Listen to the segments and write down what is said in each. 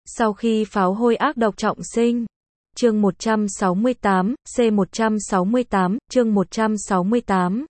Sau khi pháo hôi ác độc trọng sinh. Chương 168, C168, chương 168.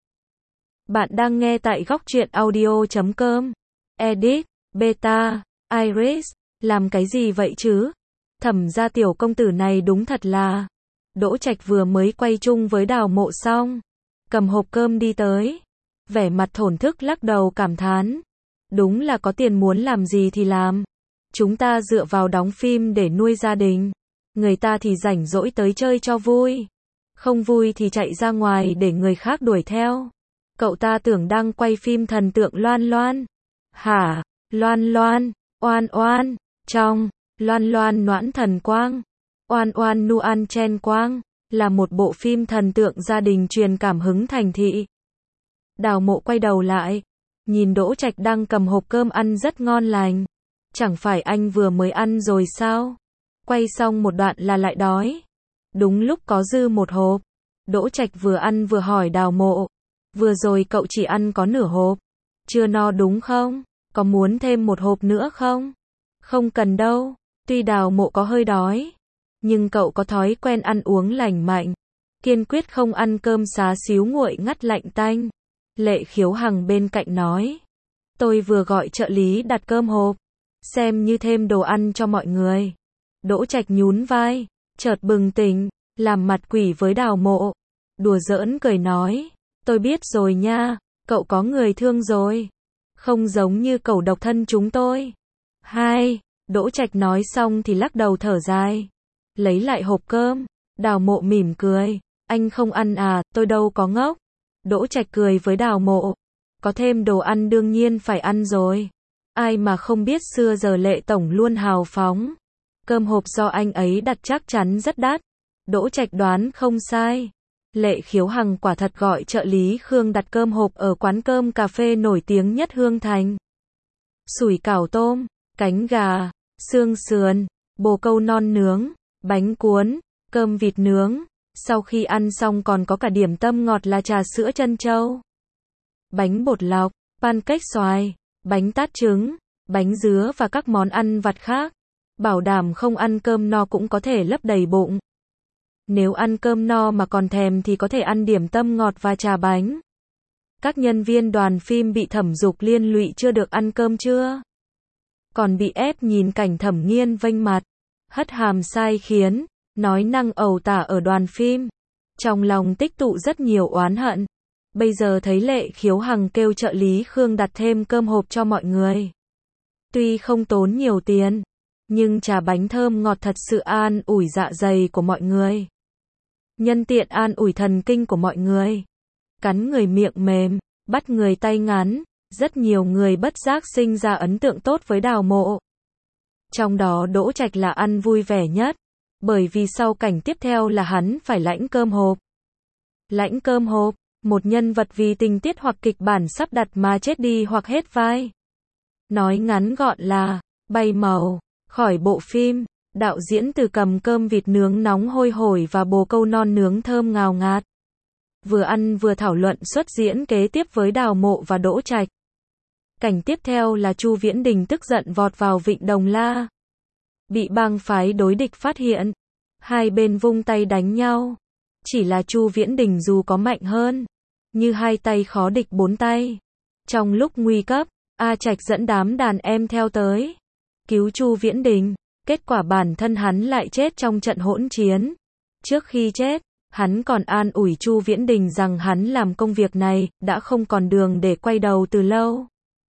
Bạn đang nghe tại góc truyện audio.com. Edit, Beta, Iris, làm cái gì vậy chứ? Thẩm gia tiểu công tử này đúng thật là. Đỗ Trạch vừa mới quay chung với Đào Mộ xong, cầm hộp cơm đi tới, vẻ mặt thổn thức lắc đầu cảm thán. Đúng là có tiền muốn làm gì thì làm. Chúng ta dựa vào đóng phim để nuôi gia đình. Người ta thì rảnh rỗi tới chơi cho vui. Không vui thì chạy ra ngoài để người khác đuổi theo. Cậu ta tưởng đang quay phim thần tượng Loan Loan. Hả? Loan Loan, Oan Oan, trong, Loan Loan Noãn Thần Quang, Oan Oan Nuan Chen Quang, là một bộ phim thần tượng gia đình truyền cảm hứng thành thị. Đào Mộ quay đầu lại, nhìn Đỗ Trạch đang cầm hộp cơm ăn rất ngon lành. Chẳng phải anh vừa mới ăn rồi sao? Quay xong một đoạn là lại đói. Đúng lúc có dư một hộp. Đỗ Trạch vừa ăn vừa hỏi Đào Mộ. Vừa rồi cậu chỉ ăn có nửa hộp. Chưa no đúng không? Có muốn thêm một hộp nữa không? Không cần đâu. Tuy Đào Mộ có hơi đói, nhưng cậu có thói quen ăn uống lành mạnh. Kiên quyết không ăn cơm xá xíu nguội ngắt lạnh tanh. Lệ Khiếu Hằng bên cạnh nói. Tôi vừa gọi trợ lý đặt cơm hộp. Xem như thêm đồ ăn cho mọi người. Đỗ Trạch nhún vai, chợt bừng tỉnh, làm mặt quỷ với Đào Mộ. Đùa giỡn cười nói. Tôi biết rồi nha, cậu có người thương rồi. Không giống như cẩu độc thân chúng tôi. Hai, Đỗ Trạch nói xong thì lắc đầu thở dài. Lấy lại hộp cơm, Đào Mộ mỉm cười. Anh không ăn à, tôi đâu có ngốc. Đỗ Trạch cười với Đào Mộ. Có thêm đồ ăn đương nhiên phải ăn rồi. Ai mà không biết xưa giờ Lệ Tổng luôn hào phóng. Cơm hộp do anh ấy đặt chắc chắn rất đắt. Đỗ Trạch đoán không sai. Lệ Khiếu Hằng quả thật gọi trợ lý Khương đặt cơm hộp ở quán cơm cà phê nổi tiếng nhất Hương Thành. Sủi cảo tôm, cánh gà, xương sườn, bồ câu non nướng, bánh cuốn, cơm vịt nướng. Sau khi ăn xong còn có cả điểm tâm ngọt là trà sữa trân châu, bánh bột lọc, pancake xoài, bánh tát trứng, bánh dứa và các món ăn vặt khác. Bảo đảm không ăn cơm no cũng có thể lấp đầy bụng. Nếu ăn cơm no mà còn thèm thì có thể ăn điểm tâm ngọt và trà bánh. Các nhân viên đoàn phim bị Thẩm Dục liên lụy chưa được ăn cơm trưa. Còn bị ép nhìn cảnh Thẩm Nghiên vênh mặt, hất hàm sai khiến, nói năng ẩu tả ở đoàn phim. Trong lòng tích tụ rất nhiều oán hận. Bây giờ thấy Lệ Khiếu Hằng kêu trợ lý Khương đặt thêm cơm hộp cho mọi người. Tuy không tốn nhiều tiền, nhưng trà bánh thơm ngọt thật sự an ủi dạ dày của mọi người. Nhân tiện an ủi thần kinh của mọi người. Cắn người miệng mềm, bắt người tay ngắn, rất nhiều người bất giác sinh ra ấn tượng tốt với Đào Mộ. Trong đó Đỗ Trạch là ăn vui vẻ nhất, bởi vì sau cảnh tiếp theo là hắn phải lãnh cơm hộp. Lãnh cơm hộp, một nhân vật vì tình tiết hoặc kịch bản sắp đặt mà chết đi hoặc hết vai. Nói ngắn gọn là bay màu khỏi bộ phim. Đạo diễn Từ cầm cơm vịt nướng nóng hôi hổi và bồ câu non nướng thơm ngào ngạt. Vừa ăn vừa thảo luận xuất diễn kế tiếp với Đào Mộ và Đỗ Trạch. Cảnh tiếp theo là Chu Viễn Đình tức giận vọt vào Vịnh Đồng La. Bị bang phái đối địch phát hiện. Hai bên vung tay đánh nhau. Chỉ là Chu Viễn Đình dù có mạnh hơn, như hai tay khó địch bốn tay. Trong lúc nguy cấp, A Trạch dẫn đám đàn em theo tới, cứu Chu Viễn Đình. Kết quả bản thân hắn lại chết trong trận hỗn chiến. Trước khi chết, hắn còn an ủi Chu Viễn Đình rằng hắn làm công việc này đã không còn đường để quay đầu từ lâu.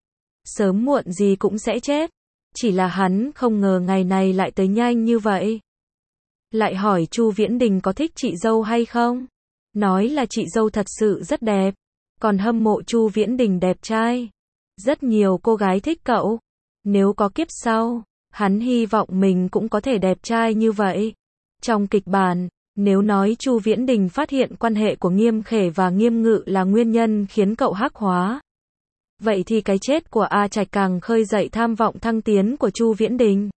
Sớm muộn gì cũng sẽ chết. Chỉ là hắn không ngờ ngày này lại tới nhanh như vậy. Lại hỏi Chu Viễn Đình có thích chị dâu hay không. Nói là chị dâu thật sự rất đẹp. Còn hâm mộ Chu Viễn Đình đẹp trai. Rất nhiều cô gái thích cậu. Nếu có kiếp sau, hắn hy vọng mình cũng có thể đẹp trai như vậy. Trong kịch bản, nếu nói Chu Viễn Đình phát hiện quan hệ của Nghiêm Khể và Nghiêm Ngự là nguyên nhân khiến cậu hắc hóa, vậy thì cái chết của A Trạch càng khơi dậy tham vọng thăng tiến của Chu Viễn Đình.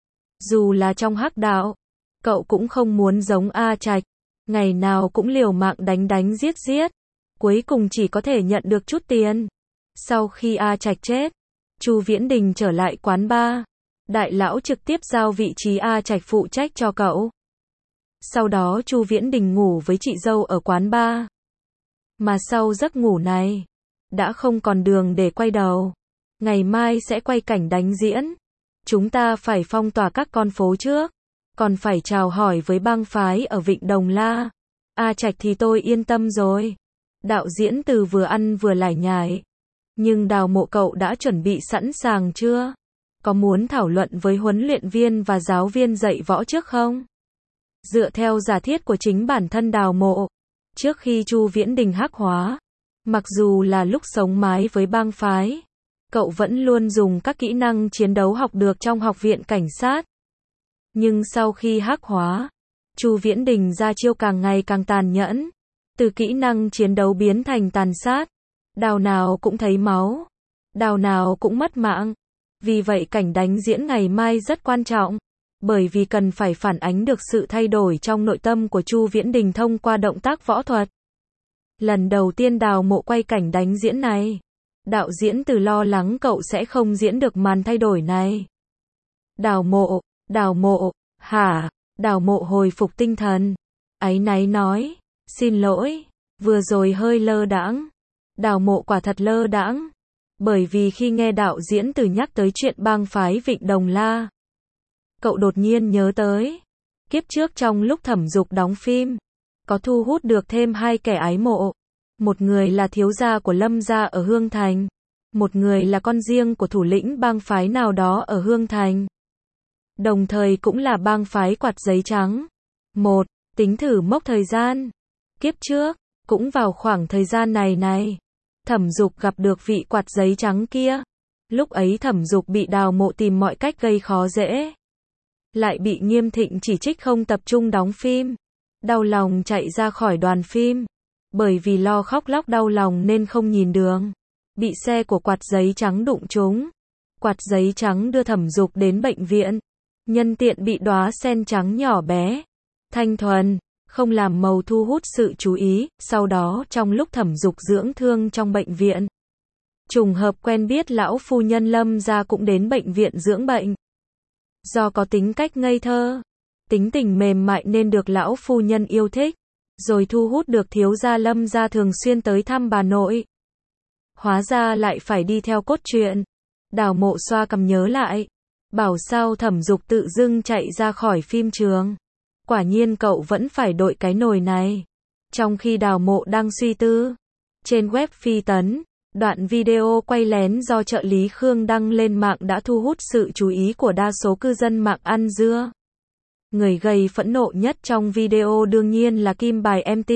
Dù là trong hắc đạo, cậu cũng không muốn giống A Trạch, ngày nào cũng liều mạng đánh giết, cuối cùng chỉ có thể nhận được chút tiền. Sau khi A Trạch chết, Chu Viễn Đình trở lại quán bar. Đại lão trực tiếp giao vị trí A Trạch phụ trách cho cậu. Sau đó Chu Viễn Đình ngủ với chị dâu ở quán bar. Mà sau giấc ngủ này, đã không còn đường để quay đầu. Ngày mai sẽ quay cảnh đánh diễn. Chúng ta phải phong tỏa các con phố trước. Còn phải chào hỏi với bang phái ở Vịnh Đồng La. A Trạch thì tôi yên tâm rồi. Đạo diễn Từ vừa ăn vừa lải nhải. Nhưng Đào Mộ cậu đã chuẩn bị sẵn sàng chưa? Có muốn thảo luận với huấn luyện viên và giáo viên dạy võ trước không? Dựa theo giả thiết của chính bản thân Đào Mộ, trước khi Chu Viễn Đình hắc hóa, mặc dù là lúc sống mái với bang phái, cậu vẫn luôn dùng các kỹ năng chiến đấu học được trong học viện cảnh sát. Nhưng sau khi hắc hóa, Chu Viễn Đình ra chiêu càng ngày càng tàn nhẫn, từ kỹ năng chiến đấu biến thành tàn sát, đào nào cũng thấy máu, đào nào cũng mất mạng. Vì vậy cảnh đánh diễn ngày mai rất quan trọng, bởi vì cần phải phản ánh được sự thay đổi trong nội tâm của Chu Viễn Đình thông qua động tác võ thuật. Lần đầu tiên Đào Mộ quay cảnh đánh diễn này, đạo diễn Từ lo lắng cậu sẽ không diễn được màn thay đổi này. Đào Mộ, hả? Đào Mộ hồi phục tinh thần, áy náy nói, xin lỗi, vừa rồi hơi lơ đãng. Đào Mộ quả thật lơ đãng, bởi vì khi nghe đạo diễn Từ nhắc tới chuyện bang phái Vịnh Đồng La, cậu đột nhiên nhớ tới, kiếp trước trong lúc Thẩm Dục đóng phim, có thu hút được thêm hai kẻ ái mộ. Một người là thiếu gia của Lâm gia ở Hương Thành, một người là con riêng của thủ lĩnh bang phái nào đó ở Hương Thành. Đồng thời cũng là bang phái Quạt Giấy Trắng. Tính thử mốc thời gian. Kiếp trước, cũng vào khoảng thời gian này, Thẩm Dục gặp được vị Quạt Giấy Trắng kia. Lúc ấy Thẩm Dục bị Đào Mộ tìm mọi cách gây khó dễ. Lại bị Nghiêm Thịnh chỉ trích không tập trung đóng phim. Đau lòng chạy ra khỏi đoàn phim. Bởi vì lo khóc lóc đau lòng nên không nhìn đường. Bị xe của Quạt Giấy Trắng đụng trúng. Quạt Giấy Trắng đưa Thẩm Dục đến bệnh viện. Nhân tiện bị đóa sen trắng nhỏ bé, thanh thuần, không làm màu thu hút sự chú ý. Sau đó trong lúc Thẩm Dục dưỡng thương trong bệnh viện, trùng hợp quen biết lão phu nhân Lâm gia cũng đến bệnh viện dưỡng bệnh. Do có tính cách ngây thơ, tính tình mềm mại nên được lão phu nhân yêu thích, rồi thu hút được thiếu gia Lâm gia thường xuyên tới thăm bà nội. Hóa ra lại phải đi theo cốt truyện. Đào Mộ xoa cằm nhớ lại, bảo sao Thẩm Dục tự dưng chạy ra khỏi phim trường. Quả nhiên cậu vẫn phải đội cái nồi này. Trong khi Đào Mộ đang suy tư, trên web Phi Tấn, đoạn video quay lén do trợ lý Khương đăng lên mạng đã thu hút sự chú ý của đa số cư dân mạng ăn dưa. Người gây phẫn nộ nhất trong video đương nhiên là Kim Bài MT.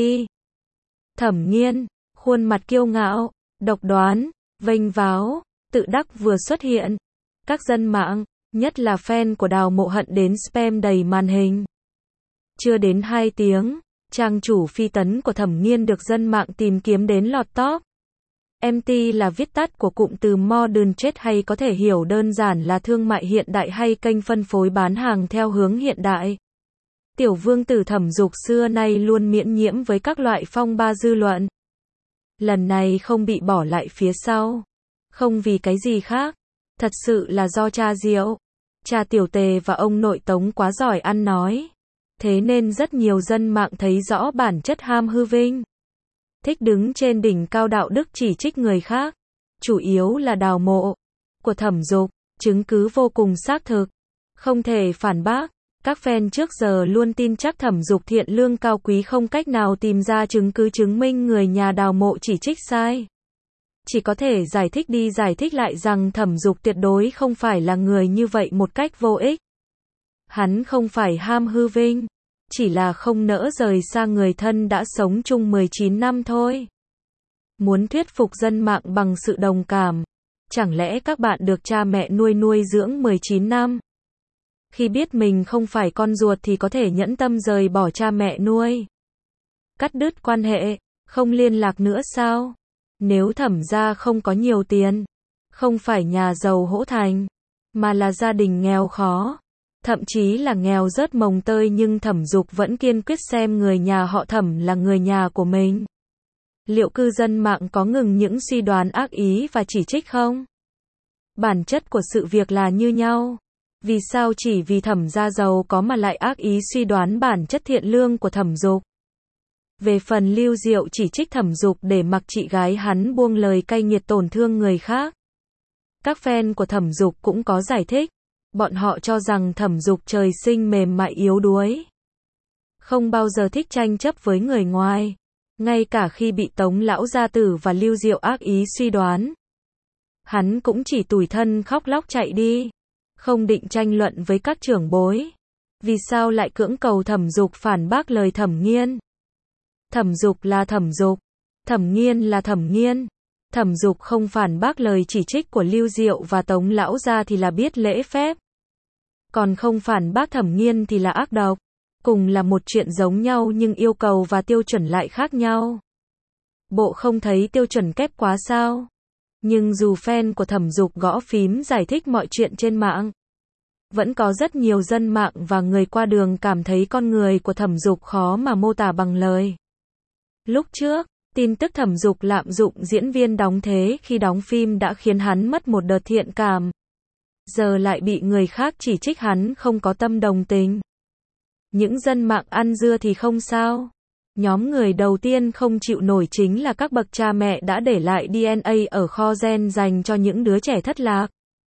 Thẩm Nghiên, khuôn mặt kiêu ngạo, độc đoán, vênh váo, tự đắc vừa xuất hiện. Các dân mạng, nhất là fan của Đào Mộ hận đến spam đầy màn hình. Chưa đến 2 tiếng, trang chủ Phi Tấn của Thẩm Nghiên được dân mạng tìm kiếm đến lọt top. MT là viết tắt của cụm từ Modern Trade, hay có thể hiểu đơn giản là thương mại hiện đại hay kênh phân phối bán hàng theo hướng hiện đại. Tiểu vương tử Thẩm Dục xưa nay luôn miễn nhiễm với các loại phong ba dư luận. Lần này không bị bỏ lại phía sau. Không vì cái gì khác. Thật sự là do cha Diệu, cha Tiểu Tề và ông nội Tống quá giỏi ăn nói. Thế nên rất nhiều dân mạng thấy rõ bản chất ham hư vinh. Thích đứng trên đỉnh cao đạo đức chỉ trích người khác. Chủ yếu là Đào Mộ của Thẩm Dục, chứng cứ vô cùng xác thực. Không thể phản bác. Các fan trước giờ luôn tin chắc Thẩm Dục thiện lương cao quý, không cách nào tìm ra chứng cứ chứng minh người nhà Đào Mộ chỉ trích sai. Chỉ có thể giải thích đi giải thích lại rằng Thẩm Dục tuyệt đối không phải là người như vậy một cách vô ích. Hắn không phải ham hư vinh, chỉ là không nỡ rời xa người thân đã sống chung 19 năm thôi. Muốn thuyết phục dân mạng bằng sự đồng cảm. Chẳng lẽ các bạn được cha mẹ nuôi dưỡng 19 năm? Khi biết mình không phải con ruột thì có thể nhẫn tâm rời bỏ cha mẹ nuôi. Cắt đứt quan hệ, không liên lạc nữa sao? Nếu Thẩm gia không có nhiều tiền, không phải nhà giàu hỗ thành, mà là gia đình nghèo khó, thậm chí là nghèo rớt mồng tơi, nhưng Thẩm Dục vẫn kiên quyết xem người nhà họ Thẩm là người nhà của mình. Liệu cư dân mạng có ngừng những suy đoán ác ý và chỉ trích không? Bản chất của sự việc là như nhau. Vì sao chỉ vì Thẩm gia giàu có mà lại ác ý suy đoán bản chất thiện lương của Thẩm Dục? Về phần Lưu Diệu chỉ trích Thẩm Dục để mặc chị gái hắn buông lời cay nghiệt tổn thương người khác. Các fan của Thẩm Dục cũng có giải thích. Bọn họ cho rằng Thẩm Dục trời sinh mềm mại yếu đuối. Không bao giờ thích tranh chấp với người ngoài. Ngay cả khi bị Tống lão gia tử và Lưu Diệu ác ý suy đoán. Hắn cũng chỉ tủi thân khóc lóc chạy đi. Không định tranh luận với các trưởng bối. Vì sao lại cưỡng cầu Thẩm Dục phản bác lời Thẩm Nghiên? Thẩm Dục là Thẩm Dục. Thẩm Nghiên là Thẩm Nghiên. Thẩm Dục không phản bác lời chỉ trích của Lưu Diệu và Tống lão gia thì là biết lễ phép. Còn không phản bác Thẩm Nghiên thì là ác độc. Cùng là một chuyện giống nhau nhưng yêu cầu và tiêu chuẩn lại khác nhau. Bộ không thấy tiêu chuẩn kép quá sao? Nhưng dù fan của Thẩm Dục gõ phím giải thích mọi chuyện trên mạng, vẫn có rất nhiều dân mạng và người qua đường cảm thấy con người của Thẩm Dục khó mà mô tả bằng lời. Lúc trước, tin tức Thẩm Dục lạm dụng diễn viên đóng thế khi đóng phim đã khiến hắn mất một đợt thiện cảm. Giờ lại bị người khác chỉ trích hắn không có tâm đồng tình. Những dân mạng ăn dưa thì không sao. Nhóm người đầu tiên không chịu nổi chính là các bậc cha mẹ đã để lại DNA ở kho gen dành cho những đứa trẻ thất lạc.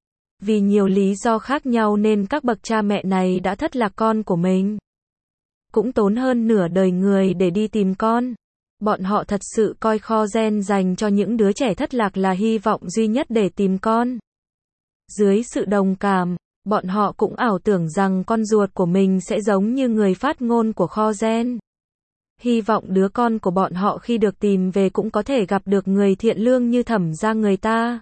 Vì nhiều lý do khác nhau nên các bậc cha mẹ này đã thất lạc con của mình. Cũng tốn hơn nửa đời người để đi tìm con. Bọn họ thật sự coi kho gen dành cho những đứa trẻ thất lạc là hy vọng duy nhất để tìm con. Dưới sự đồng cảm, bọn họ cũng ảo tưởng rằng con ruột của mình sẽ giống như người phát ngôn của kho gen. Hy vọng đứa con của bọn họ khi được tìm về cũng có thể gặp được người thiện lương như Thẩm gia người ta.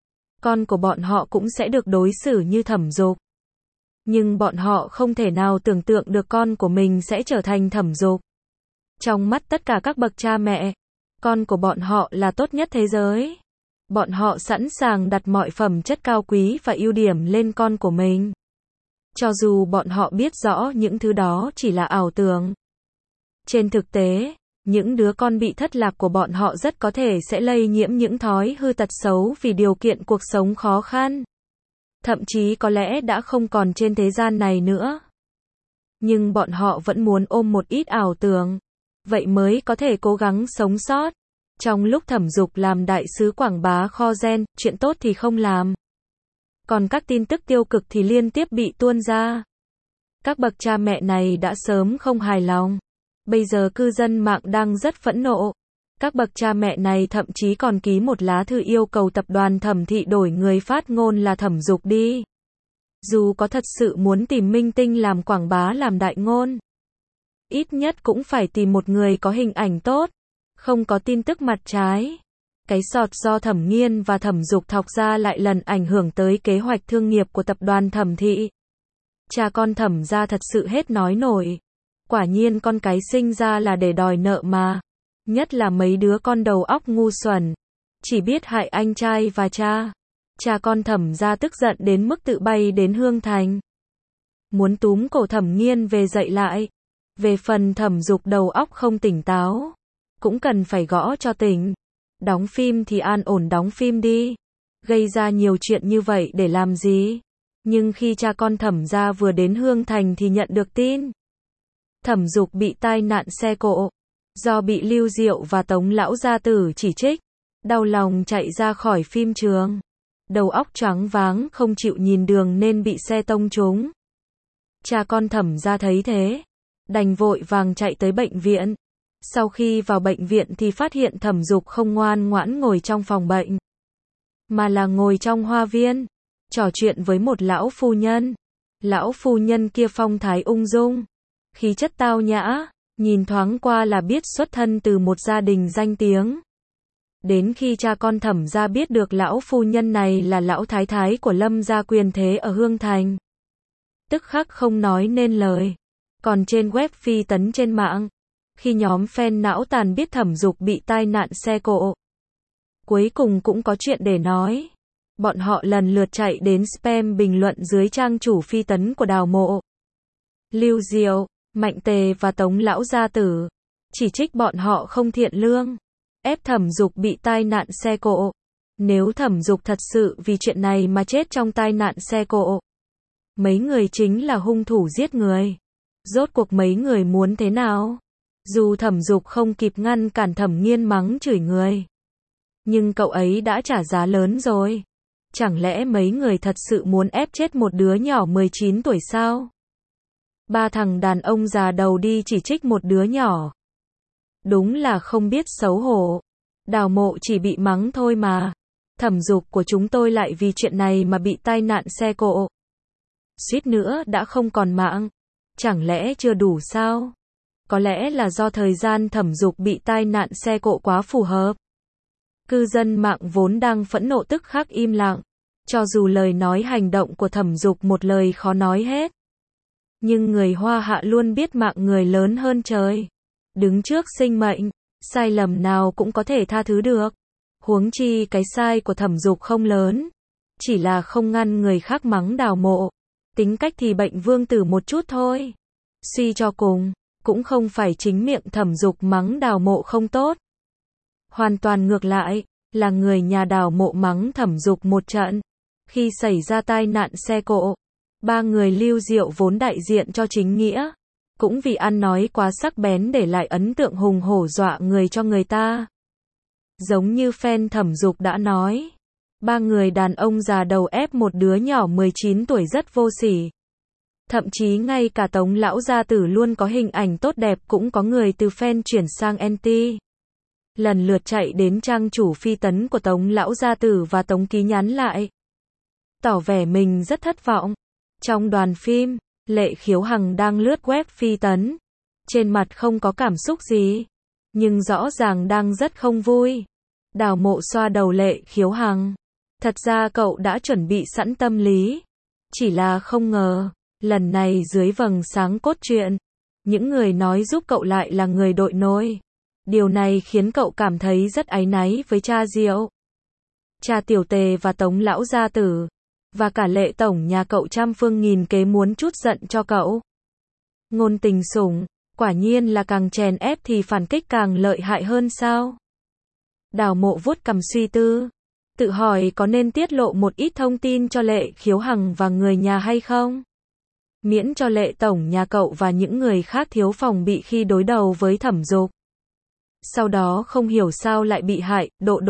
Con của bọn họ cũng sẽ được đối xử như Thẩm Dục. Nhưng bọn họ không thể nào tưởng tượng được con của mình sẽ trở thành Thẩm Dục. Trong mắt tất cả các bậc cha mẹ, con của bọn họ là tốt nhất thế giới. Bọn họ sẵn sàng đặt mọi phẩm chất cao quý và ưu điểm lên con của mình. Cho dù bọn họ biết rõ những thứ đó chỉ là ảo tưởng. Trên thực tế, những đứa con bị thất lạc của bọn họ rất có thể sẽ lây nhiễm những thói hư tật xấu vì điều kiện cuộc sống khó khăn. Thậm chí có lẽ đã không còn trên thế gian này nữa. Nhưng bọn họ vẫn muốn ôm một ít ảo tưởng. Vậy mới có thể cố gắng sống sót. Trong lúc Thẩm Dục làm đại sứ quảng bá kho gen, chuyện tốt thì không làm. Còn các tin tức tiêu cực thì liên tiếp bị tuôn ra. Các bậc cha mẹ này đã sớm không hài lòng. Bây giờ cư dân mạng đang rất phẫn nộ. Các bậc cha mẹ này thậm chí còn ký một lá thư yêu cầu tập đoàn Thẩm thị đổi người phát ngôn là Thẩm Dục đi. Dù có thật sự muốn tìm minh tinh làm quảng bá làm đại ngôn, ít nhất cũng phải tìm một người có hình ảnh tốt, không có tin tức mặt trái. Cái sọt do Thẩm Nghiên và Thẩm Dục thọc ra lại lần ảnh hưởng tới kế hoạch thương nghiệp của tập đoàn Thẩm thị. Cha con Thẩm gia thật sự hết nói nổi. Quả nhiên con cái sinh ra là để đòi nợ mà. Nhất là mấy đứa con đầu óc ngu xuẩn, chỉ biết hại anh trai và cha. Cha con Thẩm gia tức giận đến mức tự bay đến Hương Thành. Muốn túm cổ Thẩm Nghiên về dạy lại. Về phần Thẩm Dục đầu óc không tỉnh táo, cũng cần phải gõ cho tỉnh. Đóng phim thì an ổn đóng phim đi. Gây ra nhiều chuyện như vậy để làm gì? Nhưng khi cha con Thẩm gia vừa đến Hương Thành thì nhận được tin Thẩm Dục bị tai nạn xe cộ. Do bị Lưu Diệu và Tống lão gia tử chỉ trích, đau lòng chạy ra khỏi phim trường. Đầu óc choáng váng không chịu nhìn đường nên bị xe tông trúng. Cha con Thẩm gia thấy thế, đành vội vàng chạy tới bệnh viện. Sau khi vào bệnh viện thì phát hiện Thẩm Dục không ngoan ngoãn ngồi trong phòng bệnh, mà là ngồi trong hoa viên, trò chuyện với một lão phu nhân. Lão phu nhân kia phong thái ung dung, khí chất tao nhã, nhìn thoáng qua là biết xuất thân từ một gia đình danh tiếng. Đến khi cha con Thẩm gia biết được lão phu nhân này là lão thái thái của Lâm gia quyền thế ở Hương Thành, tức khắc không nói nên lời. Còn trên web phi tấn trên mạng, khi nhóm fan não tàn biết Thẩm Dục bị tai nạn xe cộ, cuối cùng cũng có chuyện để nói. Bọn họ lần lượt chạy đến spam bình luận dưới trang chủ phi tấn của Đào Mộ, Lưu Diệu, Mạnh Tề và Tống lão gia tử, chỉ trích bọn họ không thiện lương, ép Thẩm Dục bị tai nạn xe cộ. Nếu Thẩm Dục thật sự vì chuyện này mà chết trong tai nạn xe cộ, Mấy người chính là hung thủ giết người. Rốt cuộc mấy người muốn thế nào? Dù Thẩm Dục không kịp ngăn cản Thẩm Nghiên mắng chửi người, nhưng cậu ấy đã trả giá lớn rồi. Chẳng lẽ mấy người thật sự muốn ép chết một đứa nhỏ 19 tuổi sao? Ba thằng đàn ông già đầu đi chỉ trích một đứa nhỏ. Đúng là không biết xấu hổ. Đào Mộ chỉ bị mắng thôi mà. Thẩm Dục của chúng tôi lại vì chuyện này mà bị tai nạn xe cộ. Suýt nữa đã không còn mạng. Chẳng lẽ chưa đủ sao? Có lẽ là do thời gian Thẩm Dục bị tai nạn xe cộ quá phù hợp. Cư dân mạng vốn đang phẫn nộ tức khắc im lặng. Cho dù lời nói hành động của Thẩm Dục một lời khó nói hết. Nhưng người Hoa Hạ luôn biết mạng người lớn hơn trời. Đứng trước sinh mệnh, sai lầm nào cũng có thể tha thứ được. Huống chi cái sai của Thẩm Dục không lớn. Chỉ là không ngăn người khác mắng Đào Mộ. Tính cách thì bệnh vương tử một chút thôi. Suy cho cùng, cũng không phải chính miệng Thẩm Dục mắng Đào Mộ không tốt. Hoàn toàn ngược lại, là người nhà Đào Mộ mắng Thẩm Dục một trận. Khi xảy ra tai nạn xe cộ, ba người Lưu Diệu vốn đại diện cho chính nghĩa, cũng vì ăn nói quá sắc bén để lại ấn tượng hùng hổ dọa người cho người ta. Giống như fan Thẩm Dục đã nói, ba người đàn ông già đầu ép một đứa nhỏ 19 tuổi rất vô sỉ. Thậm chí ngay cả Tống lão gia tử luôn có hình ảnh tốt đẹp cũng có người từ fan chuyển sang anti. Lần lượt chạy đến trang chủ Phi Tấn của Tống lão gia tử và Tống Ký nhắn lại, tỏ vẻ mình rất thất vọng. Trong đoàn phim, Lệ Khiếu Hằng đang lướt web Phi Tấn. Trên mặt không có cảm xúc gì, nhưng rõ ràng đang rất không vui. Đào Mộ xoa đầu Lệ Khiếu Hằng. Thật ra cậu đã chuẩn bị sẵn tâm lý. Chỉ là không ngờ, lần này dưới vầng sáng cốt truyện, những người nói giúp cậu lại là người đội nôi. Điều này khiến cậu cảm thấy rất áy náy với cha Diệu, cha Tiểu Tề và Tống lão gia tử. Và cả Lệ tổng nhà cậu trăm phương nghìn kế muốn trút giận cho cậu. Ngôn tình sủng, quả nhiên là càng chèn ép thì phản kích càng lợi hại hơn sao? Đào Mộ vuốt cằm suy tư, tự hỏi có nên tiết lộ một ít thông tin cho Lệ Khiếu Hằng và người nhà hay không? Miễn cho Lệ tổng nhà cậu và những người khác thiếu phòng bị khi đối đầu với Thẩm Dục. Sau đó không hiểu sao lại bị hại.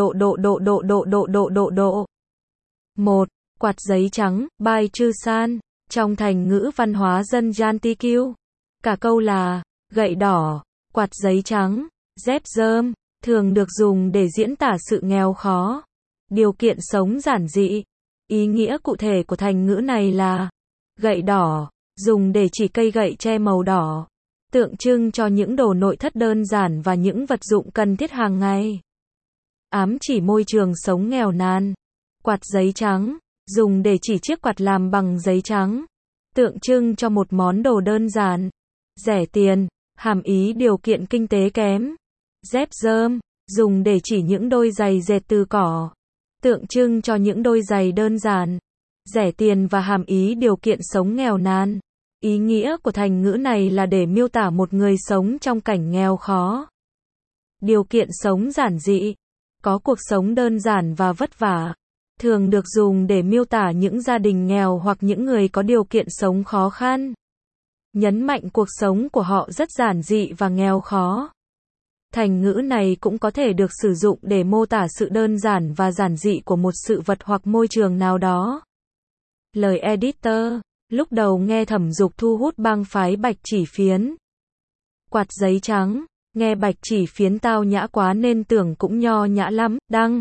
1. Quạt giấy trắng, by Chư San. Trong thành ngữ văn hóa dân gian TQ, cả câu là gậy đỏ, quạt giấy trắng, dép rơm, thường được dùng để diễn tả sự nghèo khó, điều kiện sống giản dị. Ý nghĩa cụ thể của thành ngữ này là gậy đỏ, dùng để chỉ cây gậy tre màu đỏ, tượng trưng cho những đồ nội thất đơn giản và những vật dụng cần thiết hàng ngày. Ám chỉ môi trường sống nghèo nàn. Quạt giấy trắng, dùng để chỉ chiếc quạt làm bằng giấy trắng, tượng trưng cho một món đồ đơn giản, rẻ tiền, hàm ý điều kiện kinh tế kém. Dép rơm, dùng để chỉ những đôi giày dệt từ cỏ, tượng trưng cho những đôi giày đơn giản, rẻ tiền và hàm ý điều kiện sống nghèo nàn. Ý nghĩa của thành ngữ này là để miêu tả một người sống trong cảnh nghèo khó, điều kiện sống giản dị, có cuộc sống đơn giản và vất vả. Thường được dùng để miêu tả những gia đình nghèo hoặc những người có điều kiện sống khó khăn. Nhấn mạnh cuộc sống của họ rất giản dị và nghèo khó. Thành ngữ này cũng có thể được sử dụng để mô tả sự đơn giản và giản dị của một sự vật hoặc môi trường nào đó. Lời editor, lúc đầu nghe Thẩm Dục thu hút bang phái Bạch Chỉ Phiến. Quạt giấy trắng, nghe Bạch Chỉ Phiến tao nhã quá nên tưởng cũng nho nhã lắm. Đăng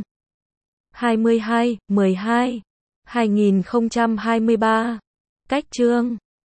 22/12/2023. Cách chương